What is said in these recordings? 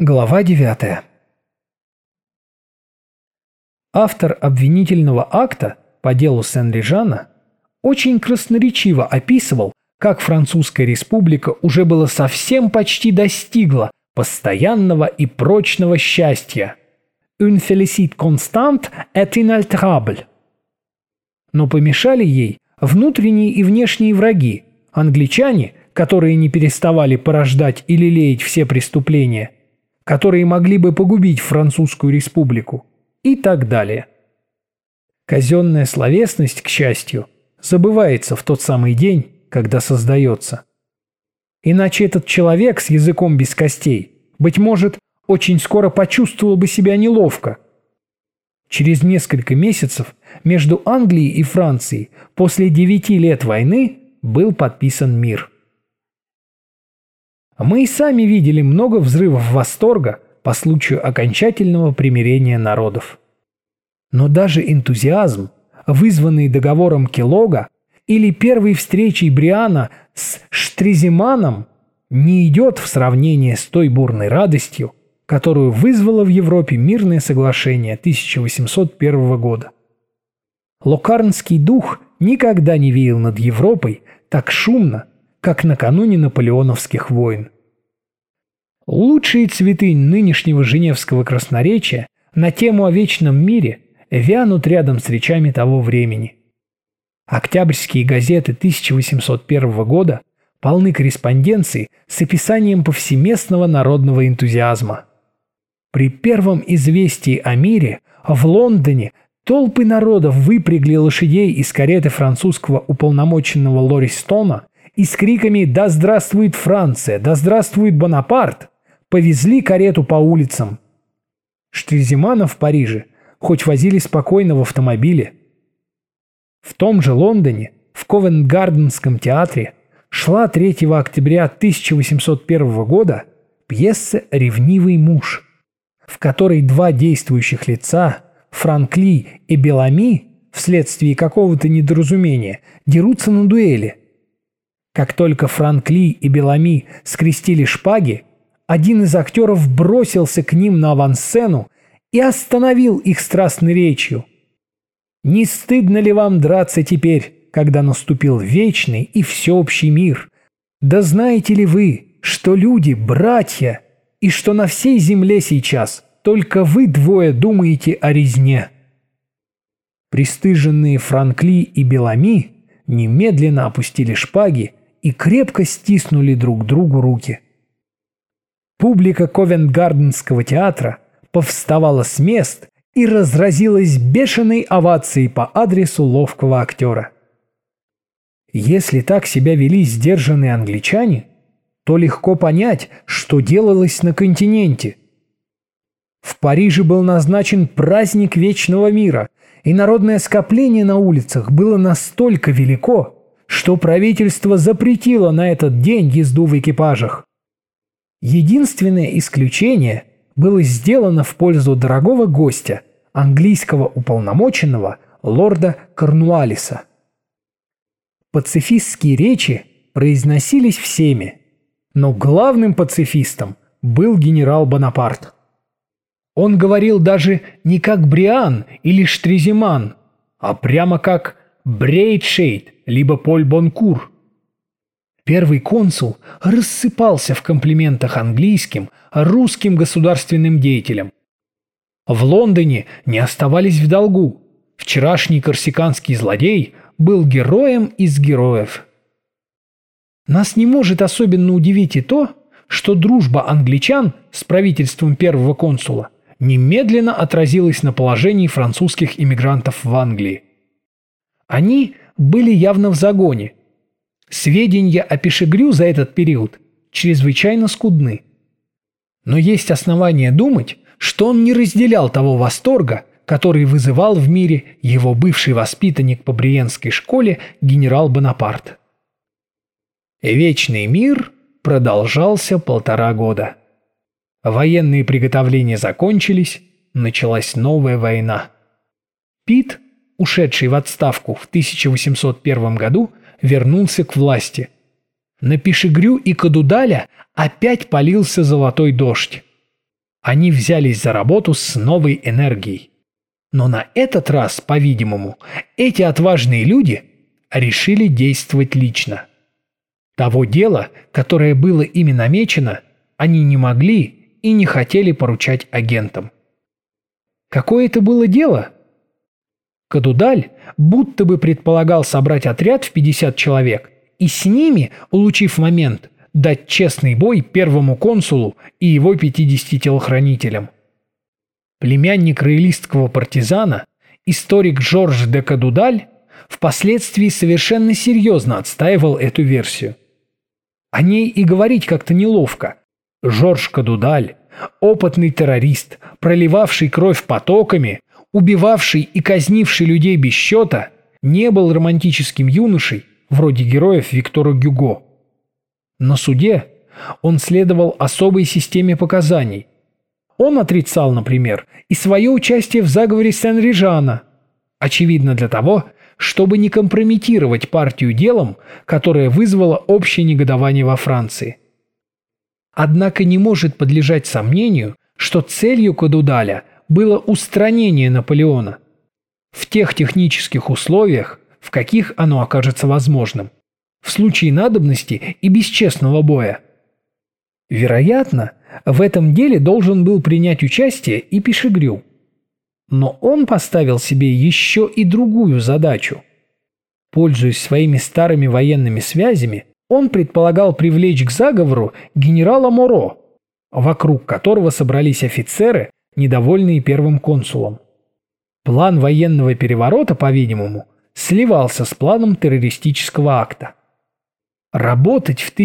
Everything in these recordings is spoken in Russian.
Глава 9. Автор обвинительного акта по делу Сен-Лежана очень красноречиво описывал, как Французская республика уже было совсем почти достигла постоянного и прочного счастья. «Une félicité constante et inaltérable». Но помешали ей внутренние и внешние враги, англичане, которые не переставали порождать и лелеять все преступления, которые могли бы погубить Французскую республику, и так далее. Казенная словесность, к счастью, забывается в тот самый день, когда создается. Иначе этот человек с языком без костей, быть может, очень скоро почувствовал бы себя неловко. Через несколько месяцев между Англией и Францией после 9 лет войны был подписан мир. Мы и сами видели много взрывов восторга по случаю окончательного примирения народов. Но даже энтузиазм, вызванный договором Келлога или первой встречей Бриана с Штреземаном, не идет в сравнение с той бурной радостью, которую вызвало в Европе мирное соглашение 1801 года. Локарнский дух никогда не веял над Европой так шумно, как накануне наполеоновских войн. Лучшие цветы нынешнего женевского красноречия на тему о вечном мире вянут рядом с речами того времени. Октябрьские газеты 1801 года полны корреспонденцией с описанием повсеместного народного энтузиазма. При первом известии о мире в Лондоне толпы народов выпрягли лошадей из кареты французского уполномоченного Лористона и с криками «Да здравствует Франция! Да здравствует Бонапарт!» повезли карету по улицам. Штреземана в Париже хоть возили спокойно в автомобиле. В том же Лондоне, в Ковент-Гарденском театре, шла 3 октября 1801 года пьеса «Ревнивый муж», в которой два действующих лица, Франкли и Белами, вследствие какого-то недоразумения, дерутся на дуэли. Как только Франкли и Белами скрестили шпаги, один из актеров бросился к ним на авансцену и остановил их страстной речью. «Не стыдно ли вам драться теперь, когда наступил вечный и всеобщий мир? Да знаете ли вы, что люди – братья, и что на всей земле сейчас только вы двое думаете о резне?» Пристыженные Франкли и Белами немедленно опустили шпаги и крепко стиснули друг другу руки. Публика Ковент-Гарденского театра повставала с мест и разразилась бешеной овацией по адресу ловкого актера. Если так себя вели сдержанные англичане, то легко понять, что делалось на континенте. В Париже был назначен праздник вечного мира, и народное скопление на улицах было настолько велико, что правительство запретило на этот день езду в экипажах. Единственное исключение было сделано в пользу дорогого гостя, английского уполномоченного лорда Корнуаллиса. Пацифистские речи произносились всеми, но главным пацифистом был генерал Бонапарт. Он говорил даже не как Бриан или Штреземан, а прямо как Брейтшейд либо Поль Бонкур. Первый консул рассыпался в комплиментах английским, русским государственным деятелям. В Лондоне не оставались в долгу. Вчерашний корсиканский злодей был героем из героев. Нас не может особенно удивить и то, что дружба англичан с правительством первого консула немедленно отразилась на положении французских иммигрантов в Англии. Они были явно в загоне. Сведения о Пишегрю за этот период чрезвычайно скудны. Но есть основания думать, что он не разделял того восторга, который вызывал в мире его бывший воспитанник по Бриенской школе генерал Бонапарт. Вечный мир продолжался 1,5 года. Военные приготовления закончились, началась новая война. Пит, ушедший в отставку в 1801 году, вернулся к власти. На Пишегрю и Кадудаля опять полился золотой дождь. Они взялись за работу с новой энергией. Но на этот раз, по-видимому, эти отважные люди решили действовать лично. Того дела, которое было ими намечено, они не могли и не хотели поручать агентам. Какое это было дело? Кадудаль будто бы предполагал собрать отряд в 50 человек и с ними, улучив момент, дать честный бой первому консулу и его 50 телохранителям. Племянник роялистского партизана, историк Жорж де Кадудаль, впоследствии совершенно серьезно отстаивал эту версию. О ней и говорить как-то неловко. Жорж Кадудаль, опытный террорист, проливавший кровь потоками, убивавший и казнивший людей без счета, не был романтическим юношей, вроде героев Виктора Гюго. На суде он следовал особой системе показаний. Он отрицал, например, и свое участие в заговоре Сен-Режана, очевидно для того, чтобы не компрометировать партию делом, которое вызвало общее негодование во Франции. Однако не может подлежать сомнению, что целью Кадудаля было устранение Наполеона в тех технических условиях, в каких оно окажется возможным, в случае надобности и бесчестного боя. Вероятно, в этом деле должен был принять участие и Пишегрю. Но он поставил себе еще и другую задачу. Пользуясь своими старыми военными связями, он предполагал привлечь к заговору генерала Моро, вокруг которого собрались офицеры, недовольные первым консулом. План военного переворота, по-видимому, сливался с планом террористического акта. Работать в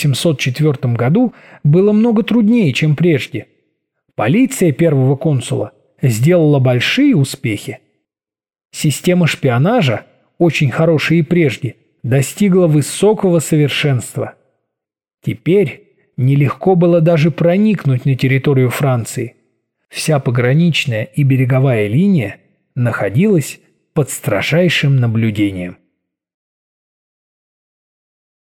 1804 году было много труднее, чем прежде. Полиция первого консула сделала большие успехи. Система шпионажа, очень хорошая и прежде, достигла высокого совершенства. Теперь нелегко было даже проникнуть на территорию Франции. Вся пограничная и береговая линия находилась под строжайшим наблюдением.